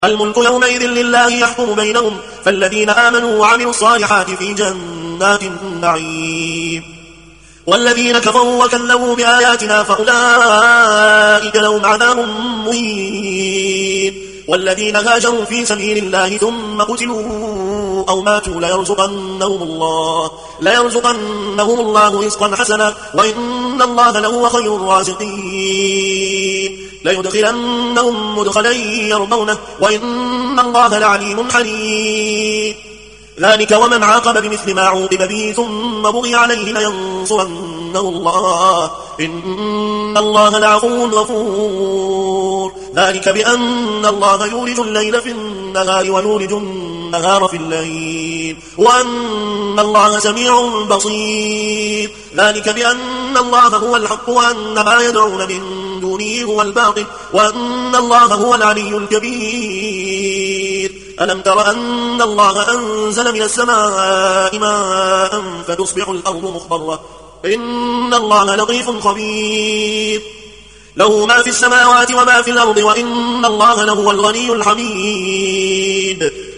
الملك يومئذ لله يحكم بينهم فالذين آمنوا وعملوا الصالحات في جنات النعيم والذين كفروا وكذبوا بآياتنا فأولئك لهم عذاب مهين والذين هاجروا في سبيل الله ثم قتلوا أو ماتوا ليرزقنهم الله رزقا حسنا وإن الله لهو خير الرازقين ليدخلنهم مدخلا يرضونه وإن الله لعليم حليم ذلك ومن عاقب بمثل ما عوقب به ثم بغي عليه لينصرنه الله إن الله لعفو غفور ذلك بأن الله يولج الليل في النهار ويولج النهار في الليل وأن الله سميع بصير ذلك بأن الله هو الحق وأن ما يدعون من دونه هو الباطل وأن الله هو العلي الكبير ألم تر أن الله أنزل من السماء ماء فتصبح الأرض مخضرة إن الله لطيف خبير له ما في السماوات وما في الأرض وإن الله لهو الغني الحميد